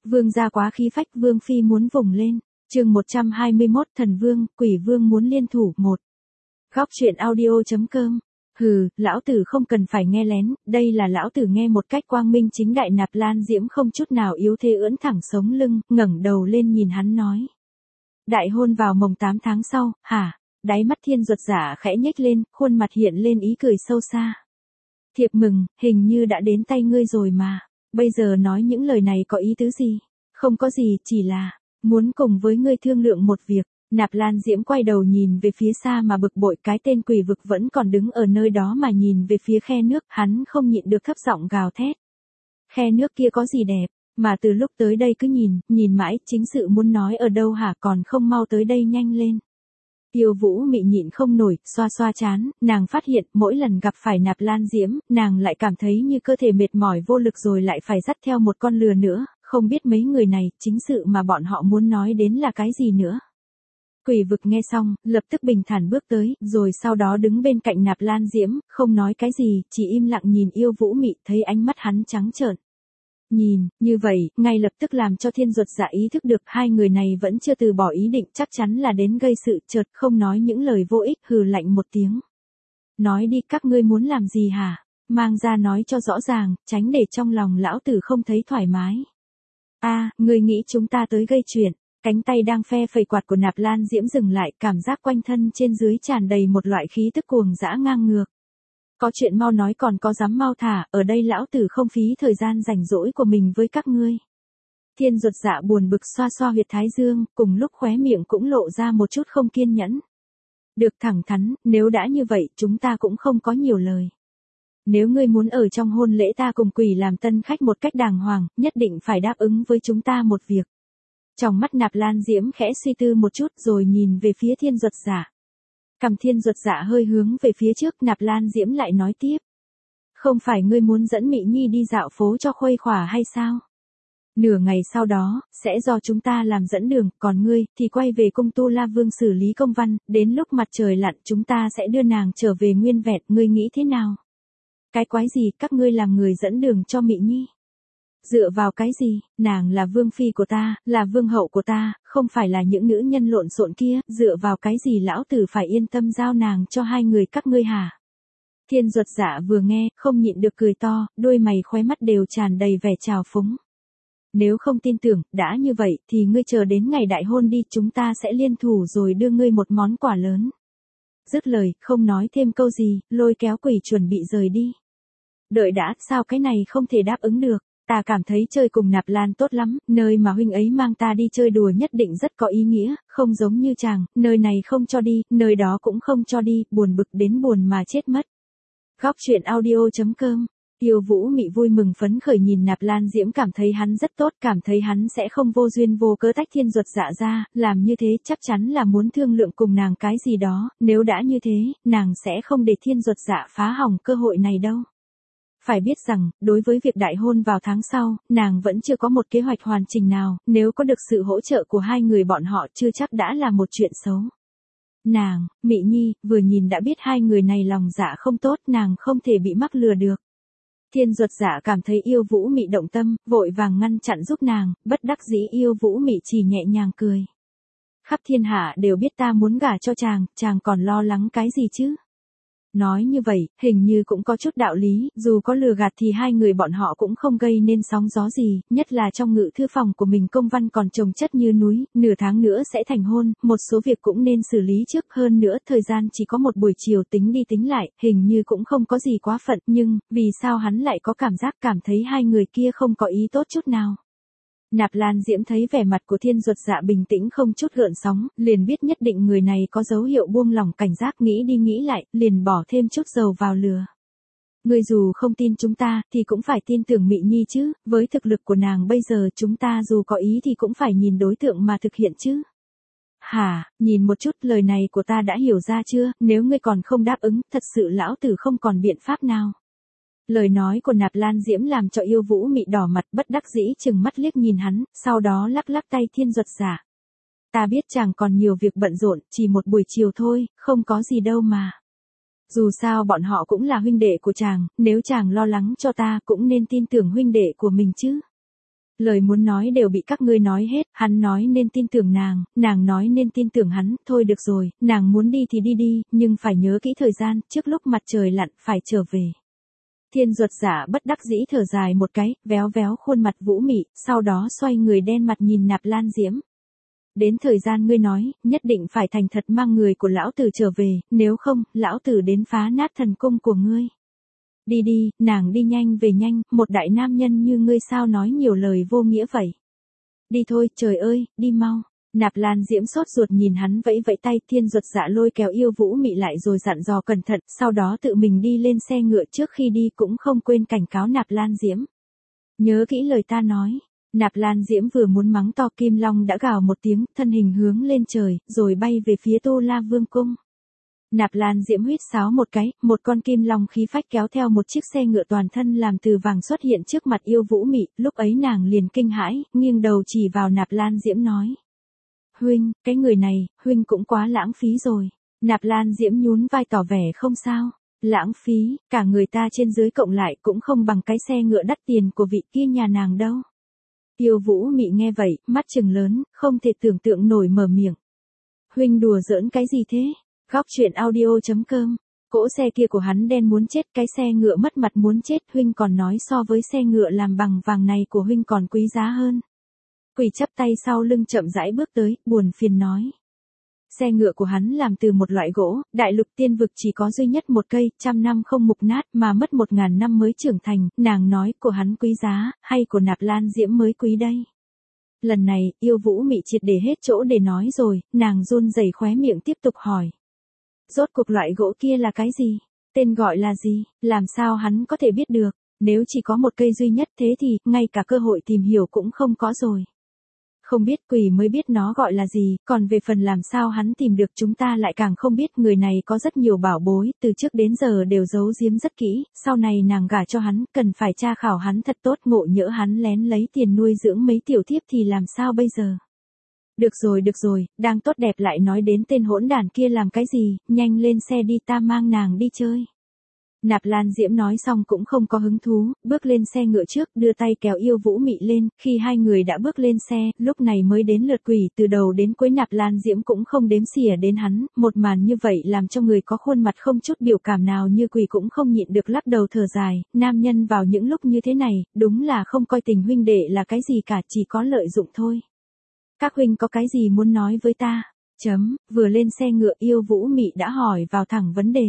Vương gia quá khí phách, Vương phi muốn vùng lên. Chương 121, Thần Vương, Quỷ Vương muốn liên thủ. 1. Góc truyện audio.com. Hừ, lão tử không cần phải nghe lén, đây là lão tử nghe một cách quang minh chính đại. Nạp Lan Diễm không chút nào yếu thế, ưỡn thẳng sống lưng, ngẩng đầu lên nhìn hắn nói. Đại hôn vào mồng 8 tháng sau, hả? Đáy mắt Thiên Duật Giả khẽ nhếch lên, khuôn mặt hiện lên ý cười sâu xa. Thiệp mừng, hình như đã đến tay ngươi rồi mà. Bây giờ nói những lời này có ý tứ gì? Không có gì, chỉ là muốn cùng với ngươi thương lượng một việc. Nạp Lan Diễm quay đầu nhìn về phía xa mà bực bội, cái tên quỷ vực vẫn còn đứng ở nơi đó mà nhìn về phía khe nước, hắn không nhịn được thấp giọng gào thét. Khe nước kia có gì đẹp, mà từ lúc tới đây cứ nhìn mãi, chính sự muốn nói ở đâu hả, còn không mau tới đây nhanh lên. Tiêu Vũ Mị nhịn không nổi, xoa xoa trán, nàng phát hiện mỗi lần gặp phải Nạp Lan Diễm, nàng lại cảm thấy như cơ thể mệt mỏi vô lực, rồi lại phải dắt theo một con lừa nữa, không biết mấy người này, chính sự mà bọn họ muốn nói đến là cái gì nữa. Quỷ vực nghe xong, lập tức bình thản bước tới, rồi sau đó đứng bên cạnh Nạp Lan Diễm, không nói cái gì, chỉ im lặng nhìn Yêu Vũ Mị, thấy ánh mắt hắn trắng trợn. Nhìn, như vậy, ngay lập tức làm cho Thiên Duật Giả ý thức được hai người này vẫn chưa từ bỏ ý định, chắc chắn là đến gây sự, chợt không nói những lời vô ích, hừ lạnh một tiếng. Nói đi, các ngươi muốn làm gì hả? Mang ra nói cho rõ ràng, tránh để trong lòng lão tử không thấy thoải mái. Ngươi nghĩ chúng ta tới gây chuyện? Cánh tay đang phe phẩy quạt của Nạp Lan Diễm dừng lại, cảm giác quanh thân trên dưới tràn đầy một loại khí tức cuồng dã ngang ngược. Có chuyện mau nói, còn có dám mau thả, ở đây lão tử không phí thời gian rảnh rỗi của mình với các ngươi. Thiên Duật Giả buồn bực xoa xoa huyệt thái dương, cùng lúc khóe miệng cũng lộ ra một chút không kiên nhẫn. Được, thẳng thắn, nếu đã như vậy, chúng ta cũng không có nhiều lời. Nếu ngươi muốn ở trong hôn lễ ta cùng quỷ làm tân khách một cách đàng hoàng, nhất định phải đáp ứng với chúng ta một việc. Trong mắt Nạp Lan Diễm khẽ suy tư một chút, rồi nhìn về phía Thiên Duật Giả. Cằm Thiên Duật Giả hơi hướng về phía trước, Nạp Lan Diễm lại nói tiếp. Không phải ngươi muốn dẫn Mị Nhi đi dạo phố cho khuây khỏa hay sao? Nửa ngày sau đó, sẽ do chúng ta làm dẫn đường, còn ngươi, thì quay về cung Tu La Vương xử lý công văn, đến lúc mặt trời lặn chúng ta sẽ đưa nàng trở về nguyên vẹn, ngươi nghĩ thế nào? Cái quái gì, các ngươi làm người dẫn đường cho Mị Nhi? Dựa vào cái gì, nàng là vương phi của ta, là vương hậu của ta, không phải là những nữ nhân lộn xộn kia, dựa vào cái gì lão tử phải yên tâm giao nàng cho hai người các ngươi hả? Thiên Duật Giả vừa nghe, không nhịn được cười to, đôi mày khóe mắt đều tràn đầy vẻ trào phúng. Nếu không tin tưởng, đã như vậy, thì ngươi chờ đến ngày đại hôn đi, chúng ta sẽ liên thủ rồi đưa ngươi một món quà lớn. Dứt lời, không nói thêm câu gì, lôi kéo quỷ chuẩn bị rời đi. Đợi đã, sao cái này không thể đáp ứng được? Ta cảm thấy chơi cùng Nạp Lan tốt lắm, nơi mà huynh ấy mang ta đi chơi đùa nhất định rất có ý nghĩa, không giống như chàng, nơi này không cho đi, nơi đó cũng không cho đi, buồn bực đến buồn mà chết mất. Góc truyện audio.com. Tiêu Vũ Mị vui mừng phấn khởi nhìn Nạp Lan Diễm, cảm thấy hắn rất tốt, cảm thấy hắn sẽ không vô duyên vô cớ tách Thiên Duật Giả ra, làm như thế chắc chắn là muốn thương lượng cùng nàng cái gì đó, nếu đã như thế, nàng sẽ không để Thiên Duật Giả phá hỏng cơ hội này đâu. Phải biết rằng, đối với việc đại hôn vào tháng sau, nàng vẫn chưa có một kế hoạch hoàn chỉnh nào, nếu có được sự hỗ trợ của hai người bọn họ chưa chắc đã là một chuyện xấu. Nàng, Mị Nhi, vừa nhìn đã biết hai người này lòng dạ không tốt, nàng không thể bị mắc lừa được. Thiên Duật Giả cảm thấy Yêu Vũ Mị động tâm, vội vàng ngăn chặn giúp nàng, bất đắc dĩ Yêu Vũ Mị chỉ nhẹ nhàng cười. Khắp thiên hạ đều biết ta muốn gả cho chàng còn lo lắng cái gì chứ? Nói như vậy, hình như cũng có chút đạo lý, dù có lừa gạt thì hai người bọn họ cũng không gây nên sóng gió gì, nhất là trong ngự thư phòng của mình công văn còn chồng chất như núi, nửa tháng nữa sẽ thành hôn, một số việc cũng nên xử lý trước, hơn nữa thời gian chỉ có một buổi chiều, tính đi tính lại, hình như cũng không có gì quá phận, nhưng, vì sao hắn lại có cảm thấy hai người kia không có ý tốt chút nào? Nạp Lan Diễm thấy vẻ mặt của Thiên Duật Giả bình tĩnh không chút gợn sóng, liền biết nhất định người này có dấu hiệu buông lỏng cảnh giác, nghĩ đi nghĩ lại, liền bỏ thêm chút dầu vào lửa. Ngươi dù không tin chúng ta, thì cũng phải tin tưởng Mị Nhi chứ, với thực lực của nàng bây giờ chúng ta dù có ý thì cũng phải nhìn đối tượng mà thực hiện chứ. Hả, nhìn một chút, lời này của ta đã hiểu ra chưa, nếu ngươi còn không đáp ứng, thật sự lão tử không còn biện pháp nào. Lời nói của Nạp Lan Diễm làm cho Yêu Vũ Mị đỏ mặt, bất đắc dĩ chừng mắt liếc nhìn hắn, sau đó lắc lắc tay Thiên Duật Giả. Ta biết chàng còn nhiều việc bận rộn, chỉ một buổi chiều thôi, không có gì đâu mà. Dù sao bọn họ cũng là huynh đệ của chàng, nếu chàng lo lắng cho ta cũng nên tin tưởng huynh đệ của mình chứ. Lời muốn nói đều bị các ngươi nói hết, hắn nói nên tin tưởng nàng nói nên tin tưởng hắn, thôi được rồi, nàng muốn đi thì đi đi, nhưng phải nhớ kỹ thời gian, trước lúc mặt trời lặn, phải trở về. Thiên Duật Giả bất đắc dĩ thở dài một cái, véo véo khuôn mặt Vũ Mị, sau đó xoay người đen mặt nhìn Nạp Lan Diễm. Đến thời gian ngươi nói, nhất định phải thành thật mang người của lão tử trở về, nếu không, lão tử đến phá nát thần cung của ngươi. Đi đi, nàng đi nhanh về nhanh, một đại nam nhân như ngươi sao nói nhiều lời vô nghĩa vậy. Đi thôi, trời ơi, đi mau. Nạp Lan Diễm sốt ruột nhìn hắn vẫy vẫy tay, Thiên Duật Dạ lôi kéo Yêu Vũ Mị lại rồi dặn dò cẩn thận, sau đó tự mình đi lên xe ngựa, trước khi đi cũng không quên cảnh cáo Nạp Lan Diễm. Nhớ kỹ lời ta nói. Nạp Lan Diễm vừa muốn mắng to, Kim Long đã gào một tiếng, thân hình hướng lên trời, rồi bay về phía Tu La Vương cung. Nạp Lan Diễm huýt sáo một cái, một con kim long khí phách kéo theo một chiếc xe ngựa toàn thân làm từ vàng xuất hiện trước mặt Yêu Vũ Mị, lúc ấy nàng liền kinh hãi, nghiêng đầu chỉ vào Nạp Lan Diễm nói. Huynh, cái người này, huynh cũng quá lãng phí rồi. Nạp Lan Diễm nhún vai tỏ vẻ không sao. Lãng phí, cả người ta trên dưới cộng lại cũng không bằng cái xe ngựa đắt tiền của vị kia nhà nàng đâu. Yêu Vũ Mị nghe vậy, mắt trừng lớn, không thể tưởng tượng nổi mở miệng. Huynh đùa giỡn cái gì thế? Góc truyện audio.com. Cỗ xe kia của hắn đen muốn chết, cái xe ngựa mất mặt muốn chết, huynh còn nói so với xe ngựa làm bằng vàng này của huynh còn quý giá hơn. Quỷ chắp tay sau lưng chậm rãi bước tới, buồn phiền nói. Xe ngựa của hắn làm từ một loại gỗ, đại lục tiên vực chỉ có duy nhất một cây, 100 năm không mục nát mà mất 1000 năm mới trưởng thành, nàng nói của hắn quý giá, hay của Nạp Lan Diễm mới quý đây. Lần này, Yêu Vũ Mị triệt để hết chỗ để nói rồi, nàng run rẩy khóe miệng tiếp tục hỏi. Rốt cuộc loại gỗ kia là cái gì? Tên gọi là gì? Làm sao hắn có thể biết được? Nếu chỉ có một cây duy nhất thế thì, ngay cả cơ hội tìm hiểu cũng không có rồi. Không biết, quỷ mới biết nó gọi là gì, còn về phần làm sao hắn tìm được chúng ta lại càng không biết. Người này có rất nhiều bảo bối, từ trước đến giờ đều giấu giếm rất kỹ, sau này nàng gả cho hắn, cần phải tra khảo hắn thật tốt, ngộ nhỡ hắn lén lấy tiền nuôi dưỡng mấy tiểu thiếp thì làm sao bây giờ. Được rồi, đang tốt đẹp lại nói đến tên hỗn đản kia làm cái gì, nhanh lên xe đi, ta mang nàng đi chơi. Nạp Lan Diễm nói xong cũng không có hứng thú, bước lên xe ngựa trước, đưa tay kéo Yêu Vũ Mị lên, khi hai người đã bước lên xe, lúc này mới đến lượt quỷ, từ đầu đến cuối Nạp Lan Diễm cũng không đếm xỉa đến hắn, một màn như vậy làm cho người có khuôn mặt không chút biểu cảm nào như quỷ cũng không nhịn được lắc đầu thở dài, nam nhân vào những lúc như thế này, đúng là không coi tình huynh đệ là cái gì cả, chỉ có lợi dụng thôi. Các huynh có cái gì muốn nói với ta? Vừa lên xe ngựa Yêu Vũ Mị đã hỏi vào thẳng vấn đề.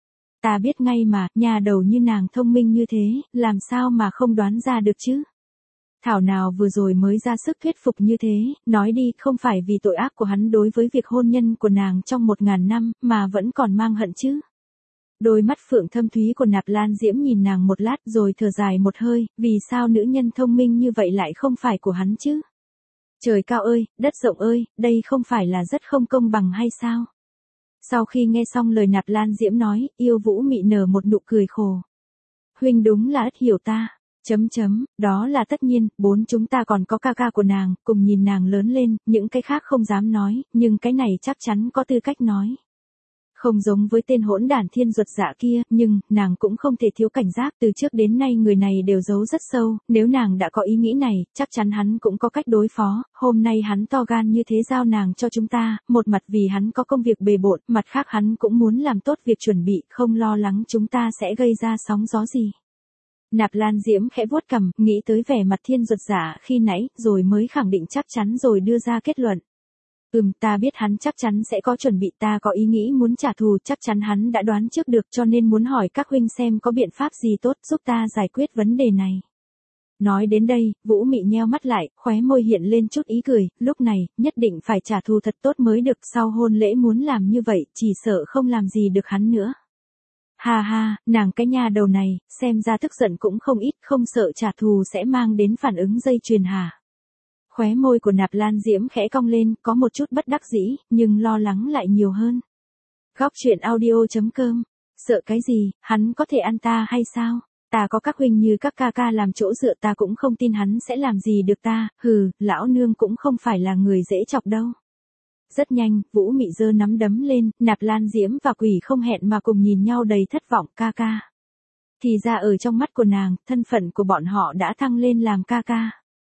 Ta biết ngay mà, nhà đầu như nàng thông minh như thế, làm sao mà không đoán ra được chứ? Thảo nào vừa rồi mới ra sức thuyết phục như thế, nói đi, không phải vì tội ác của hắn đối với việc hôn nhân của nàng trong 1000 năm, mà vẫn còn mang hận chứ? Đôi mắt phượng thâm thúy của Nạp Lan Diễm nhìn nàng một lát rồi thở dài một hơi, vì sao nữ nhân thông minh như vậy lại không phải của hắn chứ? Trời cao ơi, đất rộng ơi, đây không phải là rất không công bằng hay sao? Sau khi nghe xong lời Nạp Lan Diễm nói, Yêu Vũ Mị nở một nụ cười khổ. Huynh đúng là ít hiểu ta. Đó là tất nhiên, chúng ta còn có ca ca của nàng, cùng nhìn nàng lớn lên, những cái khác không dám nói, nhưng cái này chắc chắn có tư cách nói. Không giống với tên hỗn đản Thiên Duật Dạ kia, nhưng, nàng cũng không thể thiếu cảnh giác, từ trước đến nay người này đều giấu rất sâu, nếu nàng đã có ý nghĩ này, chắc chắn hắn cũng có cách đối phó, hôm nay hắn to gan như thế giao nàng cho chúng ta, một mặt vì hắn có công việc bề bộn, mặt khác hắn cũng muốn làm tốt việc chuẩn bị, không lo lắng chúng ta sẽ gây ra sóng gió gì. Nạp Lan Diễm khẽ vuốt cằm, nghĩ tới vẻ mặt Thiên Duật Dạ khi nãy, rồi mới khẳng định chắc chắn rồi đưa ra kết luận. Ta biết hắn chắc chắn sẽ có chuẩn bị, ta có ý nghĩ muốn trả thù, chắc chắn hắn đã đoán trước được, cho nên muốn hỏi các huynh xem có biện pháp gì tốt giúp ta giải quyết vấn đề này. Nói đến đây, Vũ Mị nheo mắt lại, khóe môi hiện lên chút ý cười, lúc này, nhất định phải trả thù thật tốt mới được, sau hôn lễ muốn làm như vậy, chỉ sợ không làm gì được hắn nữa. Ha ha, nàng cái nhà đầu này, xem ra tức giận cũng không ít, không sợ trả thù sẽ mang đến phản ứng dây chuyền hả? Khóe môi của Nạp Lan Diễm khẽ cong lên, có một chút bất đắc dĩ, nhưng lo lắng lại nhiều hơn. Góc truyện audio.com. Sợ cái gì, hắn có thể ăn ta hay sao? Ta có các huynh như các ca ca làm chỗ dựa, ta cũng không tin hắn sẽ làm gì được ta, lão nương cũng không phải là người dễ chọc đâu. Rất nhanh, Vũ Mị giơ nắm đấm lên, Nạp Lan Diễm và quỷ không hẹn mà cùng nhìn nhau đầy thất vọng, ca ca. Thì ra ở trong mắt của nàng, thân phận của bọn họ đã thăng lên làm ca ca.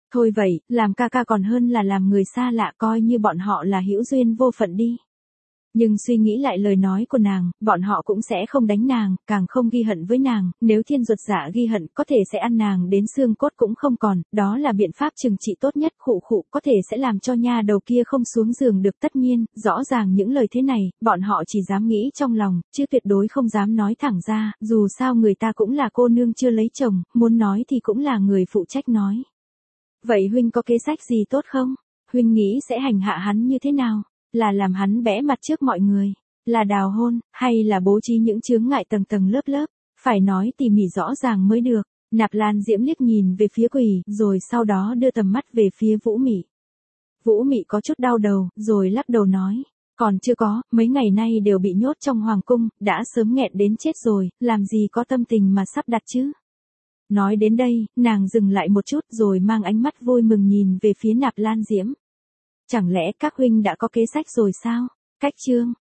Thôi vậy, làm ca ca còn hơn là làm người xa lạ, coi như bọn họ là hữu duyên vô phận đi. Nhưng suy nghĩ lại lời nói của nàng, bọn họ cũng sẽ không đánh nàng, càng không ghi hận với nàng, nếu thiên ruột dạ ghi hận có thể sẽ ăn nàng đến xương cốt cũng không còn, đó là biện pháp trừng trị tốt nhất. Khụ khụ, có thể sẽ làm cho nha đầu kia không xuống giường được. Tất nhiên, rõ ràng những lời thế này, bọn họ chỉ dám nghĩ trong lòng, chứ tuyệt đối không dám nói thẳng ra, dù sao người ta cũng là cô nương chưa lấy chồng, muốn nói thì cũng là người phụ trách nói. Vậy huynh có kế sách gì tốt không? Huynh nghĩ sẽ hành hạ hắn như thế nào? Là làm hắn bẽ mặt trước mọi người, là đào hôn, hay là bố trí những chướng ngại tầng tầng lớp lớp, phải nói tỉ mỉ rõ ràng mới được. Nạp Lan Diễm liếc nhìn về phía Quỷ, rồi sau đó đưa tầm mắt về phía Vũ Mị. Vũ Mị có chút đau đầu, rồi lắc đầu nói, còn chưa có, mấy ngày nay đều bị nhốt trong hoàng cung, đã sớm nghẹn đến chết rồi, làm gì có tâm tình mà sắp đặt chứ. Nói đến đây, nàng dừng lại một chút rồi mang ánh mắt vui mừng nhìn về phía Nạp Lan Diễm. Chẳng lẽ các huynh đã có kế sách rồi sao? Cách chương